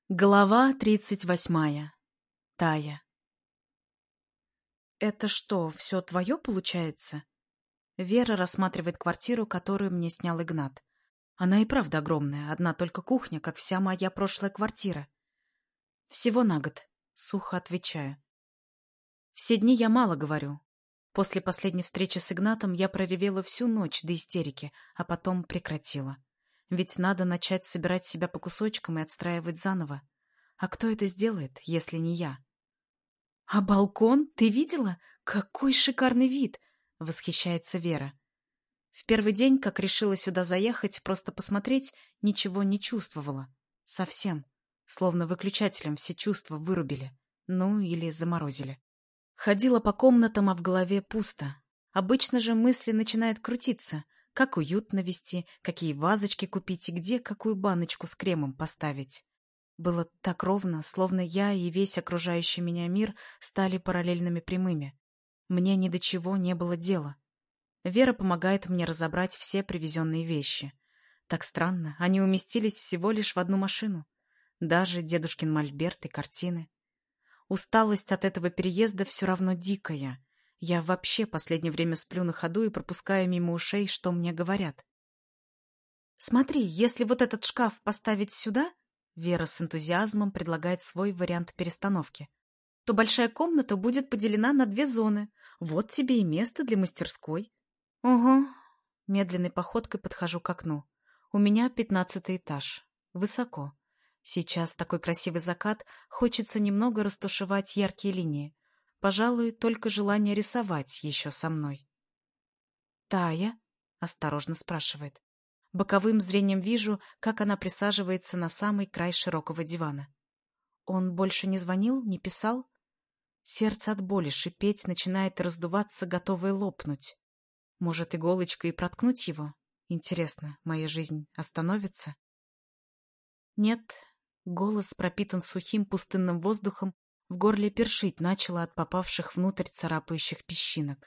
Глава 38. Тая. «Это что, все твое получается?» Вера рассматривает квартиру, которую мне снял Игнат. Она и правда огромная, одна только кухня, как вся моя прошлая квартира. «Всего на год», — сухо отвечаю. Все дни я мало говорю. После последней встречи с Игнатом я проревела всю ночь до истерики, а потом прекратила. Ведь надо начать собирать себя по кусочкам и отстраивать заново. А кто это сделает, если не я? «А балкон? Ты видела? Какой шикарный вид!» — восхищается Вера. В первый день, как решила сюда заехать, просто посмотреть, ничего не чувствовала. Совсем. Словно выключателем все чувства вырубили. Ну, или заморозили. Ходила по комнатам, а в голове пусто. Обычно же мысли начинают крутиться. Как уют навести, какие вазочки купить и где какую баночку с кремом поставить. Было так ровно, словно я и весь окружающий меня мир стали параллельными прямыми. Мне ни до чего не было дела. Вера помогает мне разобрать все привезенные вещи. Так странно, они уместились всего лишь в одну машину. Даже дедушкин мольберт и картины. Усталость от этого переезда все равно дикая. Я вообще последнее время сплю на ходу и пропускаю мимо ушей, что мне говорят. «Смотри, если вот этот шкаф поставить сюда...» Вера с энтузиазмом предлагает свой вариант перестановки. То большая комната будет поделена на две зоны. Вот тебе и место для мастерской. Угу. Медленной походкой подхожу к окну. У меня 15-й этаж. Высоко. Сейчас такой красивый закат, хочется немного растушевать яркие линии. Пожалуй, только желание рисовать еще со мной. «Тая?» — осторожно спрашивает. Боковым зрением вижу, как она присаживается на самый край широкого дивана. Он больше не звонил, не писал? Сердце от боли шипеть начинает и раздуваться, готовое лопнуть. Может, иголочкой и проткнуть его? Интересно, моя жизнь остановится? Нет. Голос пропитан сухим пустынным воздухом, в горле першить начало от попавших внутрь царапающих песчинок.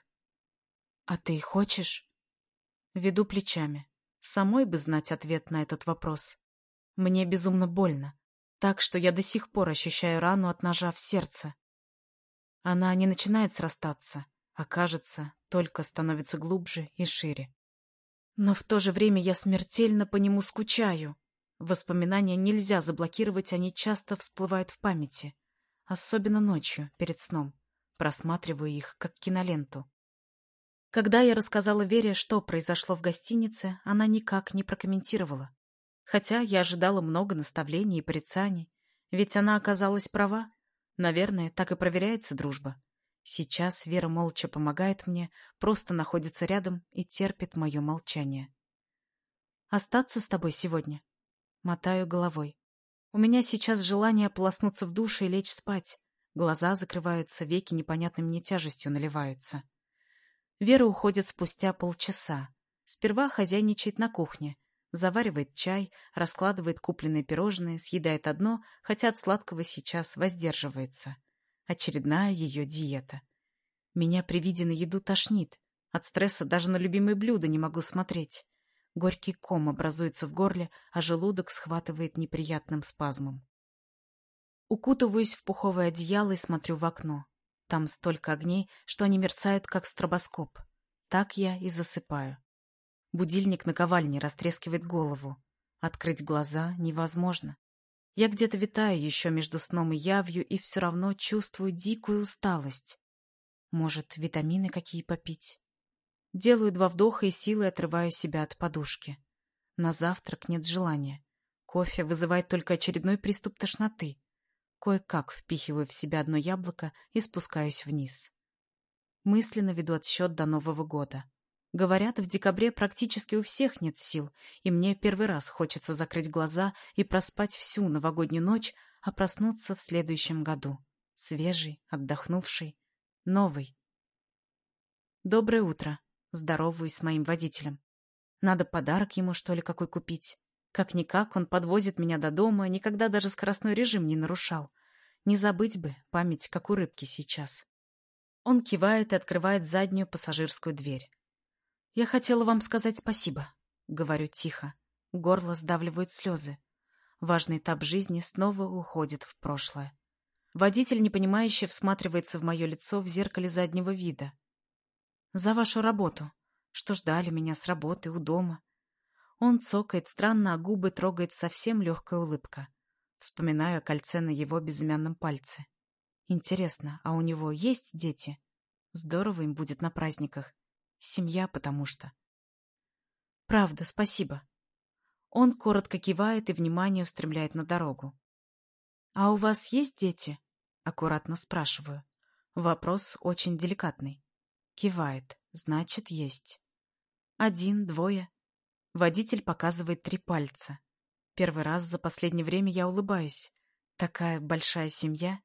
«А ты хочешь?» Веду плечами. Самой бы знать ответ на этот вопрос. Мне безумно больно, так что я до сих пор ощущаю рану от ножа в сердце. Она не начинает срастаться, а, кажется, только становится глубже и шире. Но в то же время я смертельно по нему скучаю. Воспоминания нельзя заблокировать, они часто всплывают в памяти. Особенно ночью, перед сном. Просматриваю их, как киноленту. Когда я рассказала Вере, что произошло в гостинице, она никак не прокомментировала. Хотя я ожидала много наставлений и порицаний. Ведь она оказалась права. Наверное, так и проверяется дружба. Сейчас Вера молча помогает мне, просто находится рядом и терпит мое молчание. «Остаться с тобой сегодня?» Мотаю головой. У меня сейчас желание ополоснуться в душе и лечь спать. Глаза закрываются, веки непонятной мне тяжестью наливаются. Вера уходит спустя полчаса. Сперва хозяйничает на кухне. Заваривает чай, раскладывает купленные пирожные, съедает одно, хотя от сладкого сейчас воздерживается. Очередная ее диета. Меня при виде на еду тошнит. От стресса даже на любимые блюда не могу смотреть. Горький ком образуется в горле, а желудок схватывает неприятным спазмом. Укутываюсь в пуховое одеяло и смотрю в окно. Там столько огней, что они мерцают, как стробоскоп. Так я и засыпаю. Будильник наковальне растрескивает голову. Открыть глаза невозможно. Я где-то витаю еще между сном и явью и все равно чувствую дикую усталость. Может, витамины какие попить? Делаю 2 вдоха и силой отрываю себя от подушки. На завтрак нет желания. Кофе вызывает только очередной приступ тошноты. Кое-как впихиваю в себя одно яблоко и спускаюсь вниз. Мысленно веду отсчет до Нового года. Говорят, в декабре практически у всех нет сил, и мне первый раз хочется закрыть глаза и проспать всю новогоднюю ночь, а проснуться в следующем году. Свежий, отдохнувший, новый. Доброе утро. Здороваюсь с моим водителем. Надо подарок ему, что ли, какой купить. Как-никак он подвозит меня до дома, никогда даже скоростной режим не нарушал. Не забыть бы, память, как у рыбки сейчас. Он кивает и открывает заднюю пассажирскую дверь. «Я хотела вам сказать спасибо», — говорю тихо. Горло сдавливают слезы. Важный этап жизни снова уходит в прошлое. Водитель, непонимающе, всматривается в мое лицо в зеркале заднего вида. «За вашу работу. Что ждали меня с работы, у дома?» Он цокает странно, а губы трогает совсем легкая улыбка. Вспоминаю о кольце на его безымянном пальце. Интересно, а у него есть дети? Здорово им будет на праздниках. Семья, потому что. Правда, спасибо. Он коротко кивает и внимание устремляет на дорогу. «А у вас есть дети?» Аккуратно спрашиваю. Вопрос очень деликатный. Кивает. Значит, есть. 1, 2. Водитель показывает 3 пальца. Первый раз за последнее время я улыбаюсь. Такая большая семья.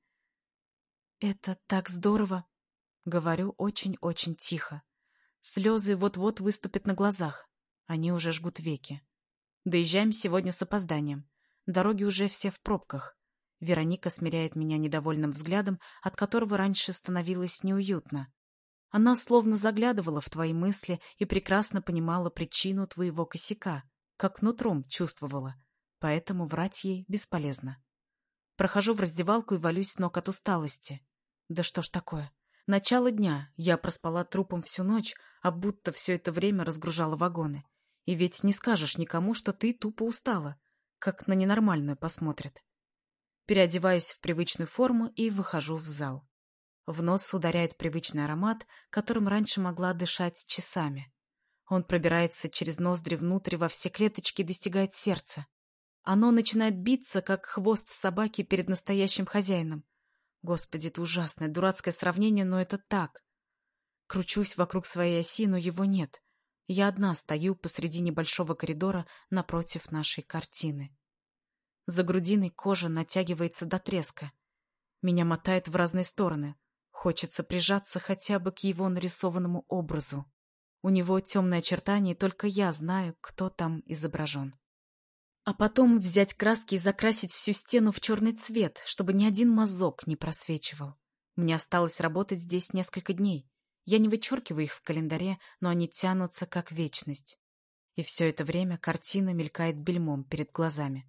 «Это так здорово!» Говорю очень-очень тихо. Слезы вот-вот выступят на глазах. Они уже жгут веки. Доезжаем сегодня с опозданием. Дороги уже все в пробках. Вероника смиряет меня недовольным взглядом, от которого раньше становилось неуютно. Она словно заглядывала в твои мысли и прекрасно понимала причину твоего косяка, как нутром чувствовала. Поэтому врать ей бесполезно. Прохожу в раздевалку и валюсь с ног от усталости. Да что ж такое? Начало дня. Я проспала трупом всю ночь, а будто все это время разгружала вагоны. И ведь не скажешь никому, что ты тупо устала. Как на ненормальную посмотрят. Переодеваюсь в привычную форму и выхожу в зал. В нос ударяет привычный аромат, которым раньше могла дышать часами. Он пробирается через ноздри внутрь во все клеточки и достигает сердца. Оно начинает биться, как хвост собаки перед настоящим хозяином. Господи, это ужасное, дурацкое сравнение, но это так. Кручусь вокруг своей оси, но его нет. Я одна стою посреди небольшого коридора напротив нашей картины. За грудиной кожа натягивается до треска. Меня мотает в разные стороны. Хочется прижаться хотя бы к его нарисованному образу. У него темные очертания, и только я знаю, кто там изображен. А потом взять краски и закрасить всю стену в черный цвет, чтобы ни один мазок не просвечивал. Мне осталось работать здесь несколько дней. Я не вычеркиваю их в календаре, но они тянутся как вечность. И все это время картина мелькает бельмом перед глазами.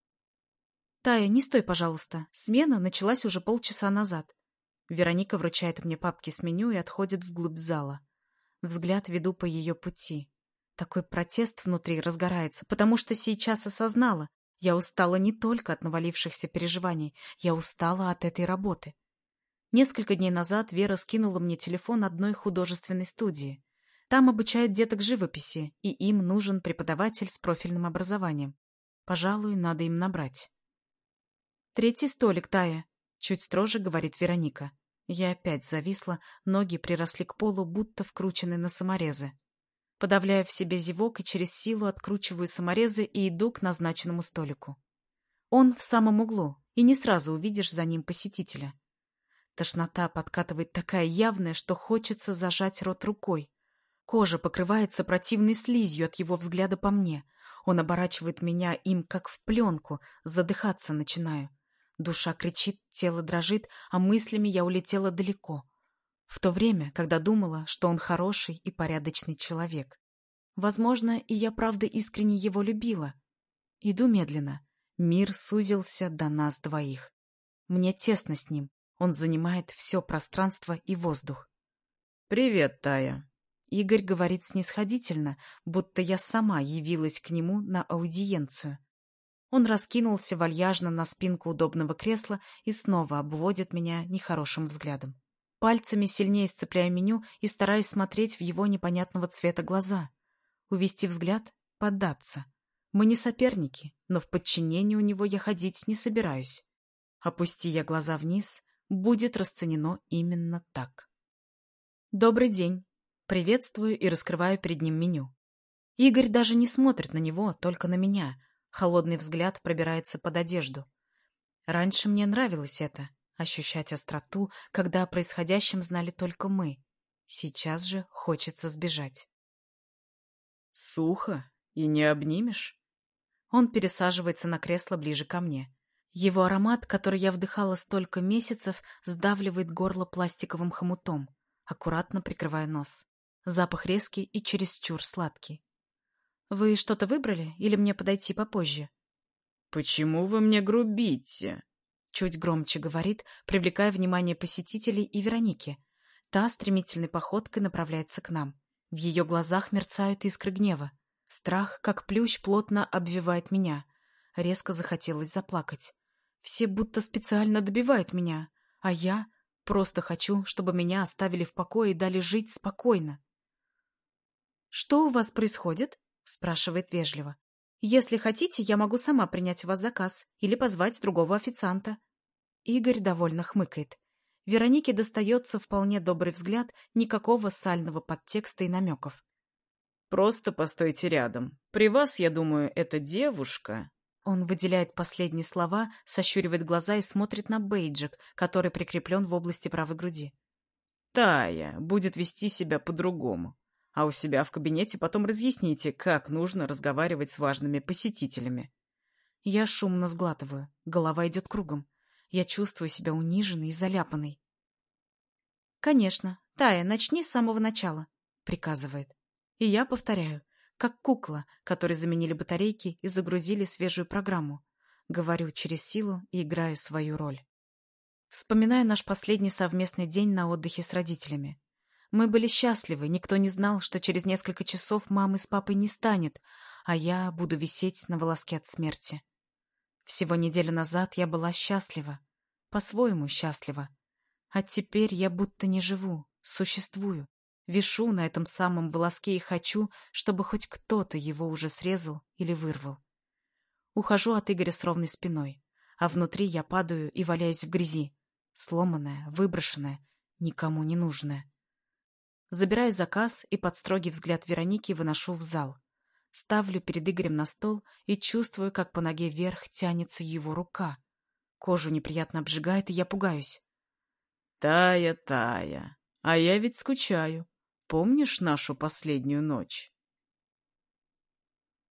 «Тая, не стой, пожалуйста. Смена началась уже полчаса назад». Вероника вручает мне папки с меню и отходит вглубь зала. Взгляд веду по ее пути. Такой протест внутри разгорается, потому что сейчас осознала. Я устала не только от навалившихся переживаний, я устала от этой работы. Несколько дней назад Вера скинула мне телефон одной художественной студии. Там обучают деток живописи, и им нужен преподаватель с профильным образованием. Пожалуй, надо им набрать. «Третий столик, Тая», — чуть строже говорит Вероника. Я опять зависла, ноги приросли к полу, будто вкручены на саморезы. Подавляю в себе зевок и через силу откручиваю саморезы и иду к назначенному столику. Он в самом углу, и не сразу увидишь за ним посетителя. Тошнота подкатывает такая явная, что хочется зажать рот рукой. Кожа покрывается противной слизью от его взгляда по мне. Он оборачивает меня им, как в пленку, задыхаться начинаю. Душа кричит, тело дрожит, а мыслями я улетела далеко. В то время, когда думала, что он хороший и порядочный человек. Возможно, и я правда искренне его любила. Иду медленно. Мир сузился до нас двоих. Мне тесно с ним. Он занимает все пространство и воздух. «Привет, Тая!» Игорь говорит снисходительно, будто я сама явилась к нему на аудиенцию. Он раскинулся вальяжно на спинку удобного кресла и снова обводит меня нехорошим взглядом. Пальцами сильнее сцепляю меню и стараюсь смотреть в его непонятного цвета глаза. Увести взгляд — поддаться. Мы не соперники, но в подчинении у него я ходить не собираюсь. Опусти я глаза вниз, будет расценено именно так. «Добрый день!» Приветствую и раскрываю перед ним меню. Игорь даже не смотрит на него, только на меня. Холодный взгляд пробирается под одежду. Раньше мне нравилось это — ощущать остроту, когда о происходящем знали только мы. Сейчас же хочется сбежать. «Сухо? И не обнимешь?» Он пересаживается на кресло ближе ко мне. Его аромат, который я вдыхала столько месяцев, сдавливает горло пластиковым хомутом. Аккуратно прикрывая нос. Запах резкий и чересчур сладкий. «Вы что-то выбрали или мне подойти попозже?» «Почему вы мне грубите?» Чуть громче говорит, привлекая внимание посетителей и Вероники. Та стремительной походкой направляется к нам. В ее глазах мерцают искры гнева. Страх, как плющ, плотно обвивает меня. Резко захотелось заплакать. Все будто специально добивают меня, а я просто хочу, чтобы меня оставили в покое и дали жить спокойно. «Что у вас происходит?» — спрашивает вежливо. «Если хотите, я могу сама принять у вас заказ или позвать другого официанта». Игорь довольно хмыкает. Веронике достается вполне добрый взгляд, никакого сального подтекста и намеков. «Просто постойте рядом. При вас, я думаю, эта девушка...» Он выделяет последние слова, сощуривает глаза и смотрит на бейджик, который прикреплен в области правой груди. «Тая будет вести себя по-другому. А у себя в кабинете потом разъясните, как нужно разговаривать с важными посетителями». Я шумно сглатываю, голова идет кругом. Я чувствую себя униженной и заляпанной. «Конечно. Тая, начни с самого начала», — приказывает. И я повторяю, как кукла, которой заменили батарейки и загрузили свежую программу. Говорю через силу и играю свою роль. Вспоминаю наш последний совместный день на отдыхе с родителями. Мы были счастливы, никто не знал, что через несколько часов мамы с папой не станет, а я буду висеть на волоске от смерти. Всего неделю назад я была счастлива, по-своему счастлива. А теперь я будто не живу, существую, вишу на этом самом волоске и хочу, чтобы хоть кто-то его уже срезал или вырвал. Ухожу от Игоря с ровной спиной, а внутри я падаю и валяюсь в грязи, сломанная, выброшенная, никому не нужная. Забираю заказ и под строгий взгляд Вероники выношу в зал. Ставлю перед Игорем на стол и чувствую, как по ноге вверх тянется его рука. Кожу неприятно обжигает, и я пугаюсь. «Тая, Тая, а я ведь скучаю. Помнишь нашу последнюю ночь?»